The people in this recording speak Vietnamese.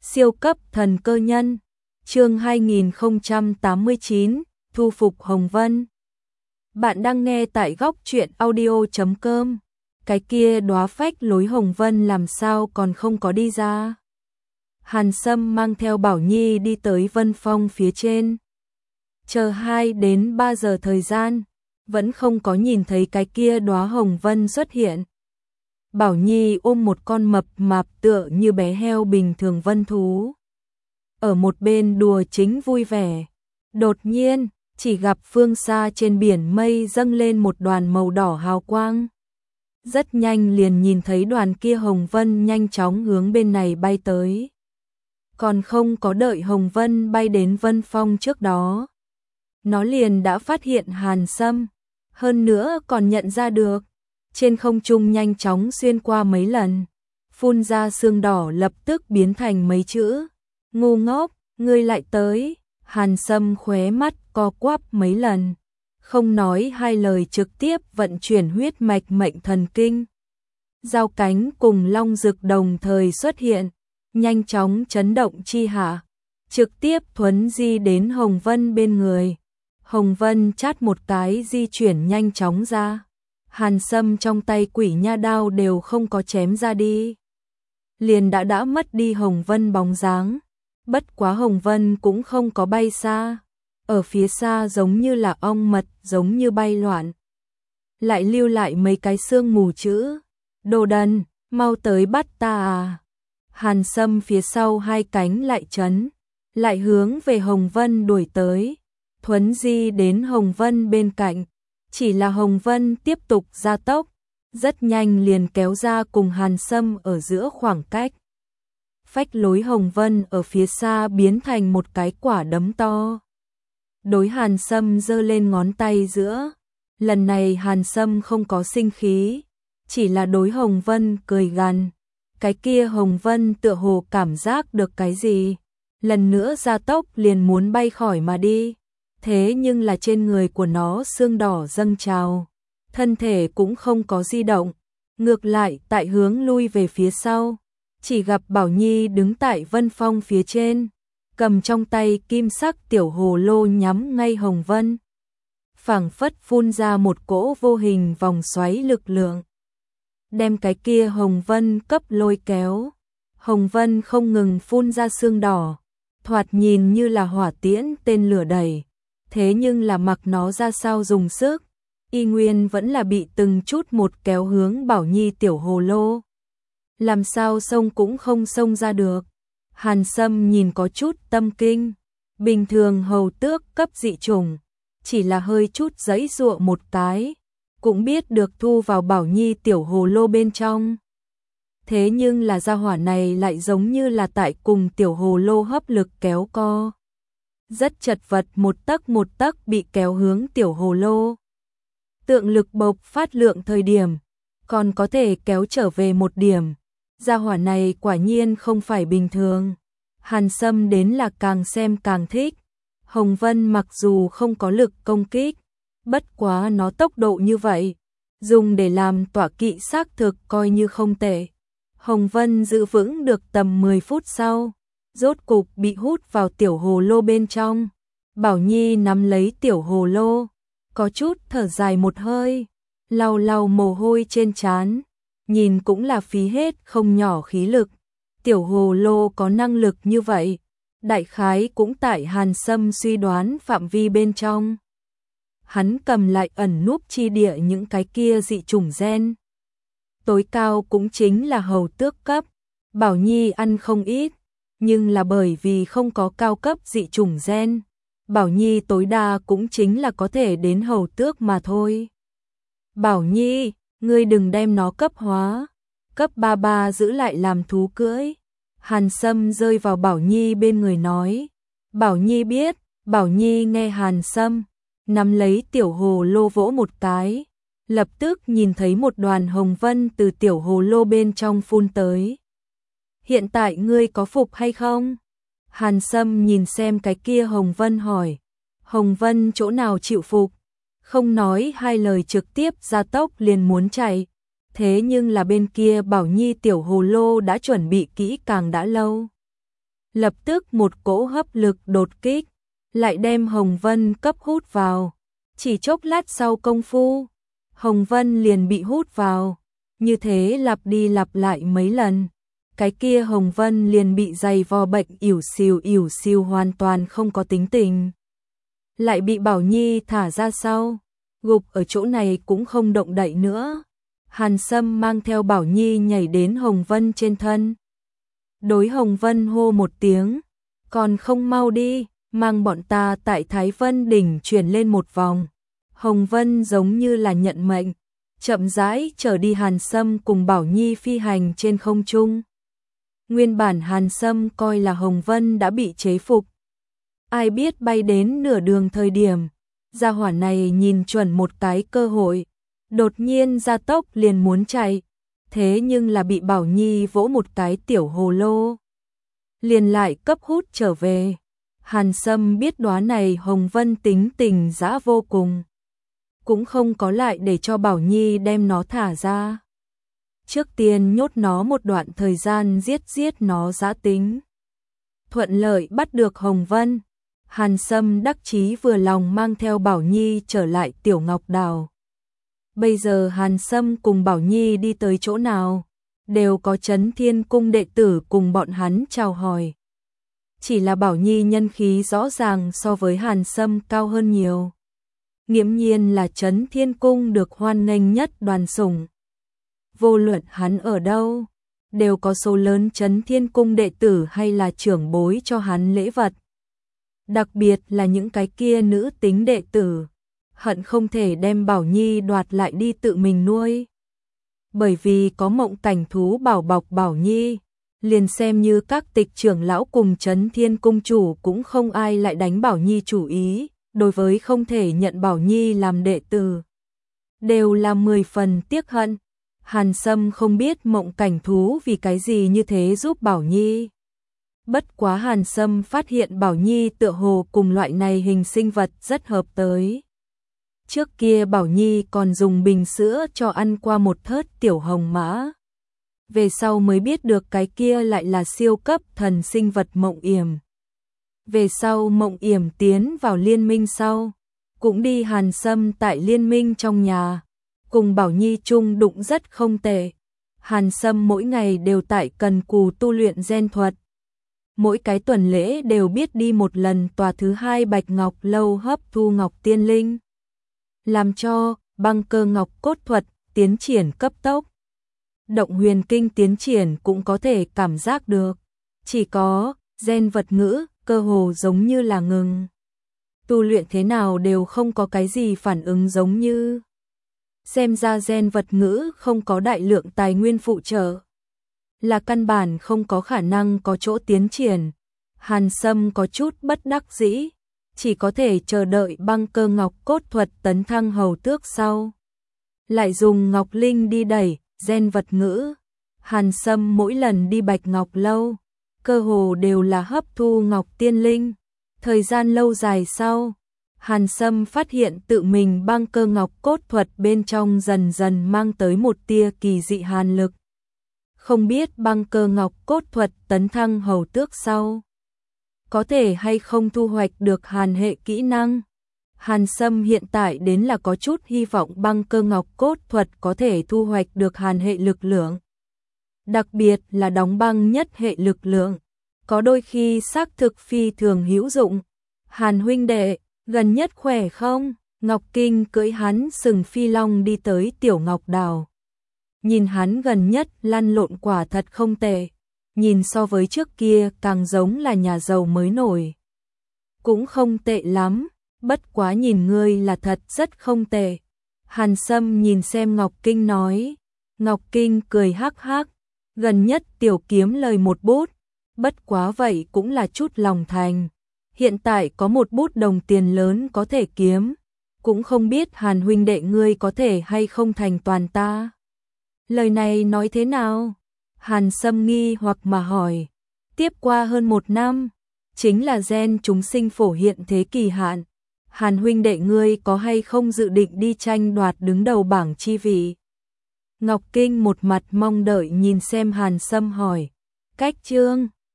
Siêu cấp thần cơ nhân, chương 2089, thu phục Hồng Vân. Bạn đang nghe tại góc truyện audio.com. Cái kia đóa phách lối Hồng Vân làm sao còn không có đi ra. Hàn Sâm mang theo Bảo Nhi đi tới Vân Phong phía trên. Chờ 2 đến 3 giờ thời gian, vẫn không có nhìn thấy cái kia đóa Hồng Vân xuất hiện. Bảo Nhi ôm một con mập mạp tựa như bé heo bình thường vân thú. Ở một bên đùa chính vui vẻ. Đột nhiên, chỉ gặp phương xa trên biển mây dâng lên một đoàn màu đỏ hào quang. Rất nhanh liền nhìn thấy đoàn kia Hồng Vân nhanh chóng hướng bên này bay tới. Còn không có đợi Hồng Vân bay đến Vân Phong trước đó, nó liền đã phát hiện Hàn Sâm, hơn nữa còn nhận ra được. Trên không trung nhanh chóng xuyên qua mấy lần, phun ra sương đỏ lập tức biến thành mấy chữ. Ngu ngốc, ngươi lại tới. Hàn Sâm khóe mắt co quắp mấy lần, không nói hai lời trực tiếp vận chuyển huyết mạch mệnh thần kinh. Giao cánh cùng long dực đồng thời xuất hiện, nhanh chóng chấn động chi hạ, trực tiếp thuấn di đến Hồng Vân bên người. Hồng Vân chát một cái di chuyển nhanh chóng ra. Hàn Sâm trong tay quỷ nha đao đều không có chém ra đi, liền đã mất đi Hồng Vân bóng dáng. Bất quá Hồng Vân cũng không có bay xa, ở phía xa giống như là ong mật, giống như bay loạn. Lại lưu lại mấy cái sương mù chữ: đồ đần, mau tới bắt ta à. Hàn Sâm phía sau hai cánh lại chấn, lại hướng về Hồng Vân đuổi tới, thuấn di đến Hồng Vân bên cạnh. Chỉ là Hồng Vân tiếp tục gia tốc, rất nhanh liền kéo ra cùng Hàn Sâm ở giữa khoảng cách. Phách lối Hồng Vân ở phía xa biến thành một cái quả đấm to. Đối Hàn Sâm giơ lên ngón tay giữa. Lần này Hàn Sâm không có sinh khí, chỉ là đối Hồng Vân cười gằn. Cái kia Hồng Vân tựa hồ cảm giác được cái gì, lần nữa gia tốc liền muốn bay khỏi mà đi. Thế nhưng là trên người của nó sương đỏ dâng trào, thân thể cũng không có di động, ngược lại tại hướng lui về phía sau. Chỉ gặp Bảo Nhi đứng tại Vân Phong phía trên, cầm trong tay kim sắc tiểu hồ lô nhắm ngay Hồng Vân. Phảng phất phun ra một cỗ vô hình vòng xoáy lực lượng, đem cái kia Hồng Vân cấp lôi kéo. Hồng Vân không ngừng phun ra sương đỏ, thoạt nhìn như là hỏa tiễn tên lửa đẩy. Thế nhưng là mặc nó ra sao dùng sức, y nguyên vẫn là bị từng chút một kéo hướng Bảo Nhi tiểu hồ lô. Làm sao xông cũng không xông ra được. Hàn Sâm nhìn có chút tâm kinh. Bình thường hầu tước cấp dị chủng, chỉ là hơi chút giãy giụa một cái, cũng biết được thu vào Bảo Nhi tiểu hồ lô bên trong. Thế nhưng là gia hỏa này lại giống như là tại cùng tiểu hồ lô hấp lực kéo co. Rất chật vật, một tấc bị kéo hướng tiểu hồ lô. Tượng lực bộc phát lượng thời điểm, còn có thể kéo trở về một điểm. Gia hỏa này quả nhiên không phải bình thường. Hàn Sâm đến là càng xem càng thích. Hồng Vân mặc dù không có lực công kích, bất quá nó tốc độ như vậy, dùng để làm tọa kỵ xác thực coi như không tệ. Hồng Vân giữ vững được tầm 10 phút sau, rốt cục bị hút vào tiểu hồ lô bên trong. Bảo Nhi nắm lấy tiểu hồ lô, có chút thở dài một hơi, lau lau mồ hôi trên trán, nhìn cũng là phí hết không nhỏ khí lực. Tiểu hồ lô có năng lực như vậy, đại khái cũng tại Hàn Sâm suy đoán phạm vi bên trong. Hắn cầm lại ẩn núp chi địa những cái kia dị chủng gen. Tối cao cũng chính là hầu tước cấp, Bảo Nhi ăn không ít. Nhưng là bởi vì không có cao cấp dị chủng gen, Bảo Nhi tối đa cũng chính là có thể đến hầu tước mà thôi. Bảo Nhi, ngươi đừng đem nó cấp hóa, cấp 33 giữ lại làm thú cưỡi. Hàn Sâm rơi vào Bảo Nhi bên người nói. Bảo Nhi biết. Bảo Nhi nghe Hàn Sâm, nắm lấy tiểu hồ lô vỗ một cái, lập tức nhìn thấy một đoàn Hồng Vân từ tiểu hồ lô bên trong phun tới. Hiện tại ngươi có phục hay không? Hàn Sâm nhìn xem cái kia Hồng Vân hỏi. Hồng Vân chỗ nào chịu phục? Không nói hai lời trực tiếp gia tốc liền muốn chạy. Thế nhưng là bên kia Bảo Nhi tiểu hồ lô đã chuẩn bị kỹ càng đã lâu. Lập tức một cỗ hấp lực đột kích, lại đem Hồng Vân cấp hút vào. Chỉ chốc lát sau công phu, Hồng Vân liền bị hút vào, như thế lặp đi lặp lại mấy lần. Cái kia Hồng Vân liền bị dày vò bệnh ỉu xìu hoàn toàn không có tính tình. Lại bị Bảo Nhi thả ra sau, gục ở chỗ này cũng không động đậy nữa. Hàn Sâm mang theo Bảo Nhi nhảy đến Hồng Vân trên thân. Đối Hồng Vân hô một tiếng, còn không mau đi, mang bọn ta tại Thái Vân đỉnh chuyển lên một vòng. Hồng Vân giống như là nhận mệnh, chậm rãi chở đi Hàn Sâm cùng Bảo Nhi phi hành trên không trung. Nguyên bản Hàn Sâm coi là Hồng Vân đã bị chế phục. Ai biết bay đến nửa đường thời điểm, gia hỏa này nhìn chuẩn một cái cơ hội, đột nhiên gia tốc liền muốn chạy, thế nhưng là bị Bảo Nhi vỗ một cái tiểu hồ lô, liền lại cấp hút trở về. Hàn Sâm biết đóa này Hồng Vân tính tình dã vô cùng, cũng không có lại để cho Bảo Nhi đem nó thả ra. Trước tiên nhốt nó một đoạn thời gian giết nó dã tính. Thuận lợi bắt được Hồng Vân, Hàn Sâm đắc chí vừa lòng mang theo Bảo Nhi trở lại Tiểu Ngọc Đào. Bây giờ Hàn Sâm cùng Bảo Nhi đi tới chỗ nào, đều có Chấn Thiên Cung đệ tử cùng bọn hắn chào hỏi. Chỉ là Bảo Nhi nhân khí rõ ràng so với Hàn Sâm cao hơn nhiều. Nghiễm nhiên là Chấn Thiên Cung được hoan nghênh nhất đoàn sủng. Vô luận hắn ở đâu, đều có số lớn Chấn Thiên Cung đệ tử hay là trưởng bối cho hắn lễ vật. Đặc biệt là những cái kia nữ tính đệ tử, hận không thể đem Bảo Nhi đoạt lại đi tự mình nuôi. Bởi vì có Mộng Cảnh thú bảo bọc Bảo Nhi, liền xem như các tịch trưởng lão cùng Chấn Thiên Cung chủ cũng không ai lại đánh Bảo Nhi chủ ý, đối với không thể nhận Bảo Nhi làm đệ tử, đều là 10 phần tiếc hận. Hàn Sâm không biết Mộng Cảnh thú vì cái gì như thế giúp Bảo Nhi. Bất quá Hàn Sâm phát hiện Bảo Nhi tựa hồ cùng loại này hình sinh vật rất hợp tới. Trước kia Bảo Nhi còn dùng bình sữa cho ăn qua một thớt tiểu hồng mã. Về sau mới biết được cái kia lại là siêu cấp thần sinh vật Mộng Yểm. Về sau Mộng Yểm tiến vào liên minh sau, cũng đi Hàn Sâm tại liên minh trong nhà, cùng Bảo Nhi chung đụng rất không tệ. Hàn Sâm mỗi ngày đều tại cần cù tu luyện gen thuật. Mỗi cái tuần lễ đều biết đi một lần tòa thứ 2 Bạch Ngọc Lâu hấp thu Ngọc Tiên Linh, làm cho băng cơ ngọc cốt thuật tiến triển cấp tốc. Động huyền kinh tiến triển cũng có thể cảm giác được, chỉ có gen vật ngữ cơ hồ giống như là ngừng. Tu luyện thế nào đều không có cái gì phản ứng giống như. Xem ra gen vật ngữ không có đại lượng tài nguyên phụ trợ, là căn bản không có khả năng có chỗ tiến triển. Hàn Sâm có chút bất đắc dĩ, chỉ có thể chờ đợi băng cơ ngọc cốt thuật tấn thăng hầu tước sau, lại dùng Ngọc Linh đi đẩy gen vật ngữ. Hàn Sâm mỗi lần đi Bạch Ngọc Lâu, cơ hồ đều là hấp thu Ngọc Tiên Linh. Thời gian lâu dài sau, Hàn Sâm phát hiện tự mình băng cơ ngọc cốt thuật bên trong dần dần mang tới một tia kỳ dị hàn lực. Không biết băng cơ ngọc cốt thuật tấn thăng hầu tước sau, có thể hay không thu hoạch được hàn hệ kỹ năng. Hàn Sâm hiện tại đến là có chút hy vọng băng cơ ngọc cốt thuật có thể thu hoạch được hàn hệ lực lượng. Đặc biệt là đóng băng nhất hệ lực lượng, có đôi khi xác thực phi thường hữu dụng. Hàn huynh đệ, gần nhất khỏe không? Ngọc Kinh cưỡi hắn sừng phi long đi tới Tiểu Ngọc Đào. Nhìn hắn gần nhất lăn lộn quả thật không tệ, nhìn so với trước kia càng giống là nhà giàu mới nổi. Cũng không tệ lắm, bất quá nhìn ngươi là thật rất không tệ. Hàn Sâm nhìn xem Ngọc Kinh nói. Ngọc Kinh cười hắc hắc, gần nhất tiểu kiếm lời một bút, bất quá vậy cũng là chút lòng thành. Hiện tại có một bút đồng tiền lớn có thể kiếm, cũng không biết Hàn huynh đệ ngươi có thể hay không thành toàn ta. Lời này nói thế nào? Hàn Sâm nghi hoặc mà hỏi. Tiếp qua hơn 1 năm, chính là gen chúng sinh phổ hiện thế kỳ hạn. Hàn huynh đệ ngươi có hay không dự định đi tranh đoạt đứng đầu bảng chi vị? Ngọc Kinh một mặt mong đợi nhìn xem Hàn Sâm hỏi. Cách chương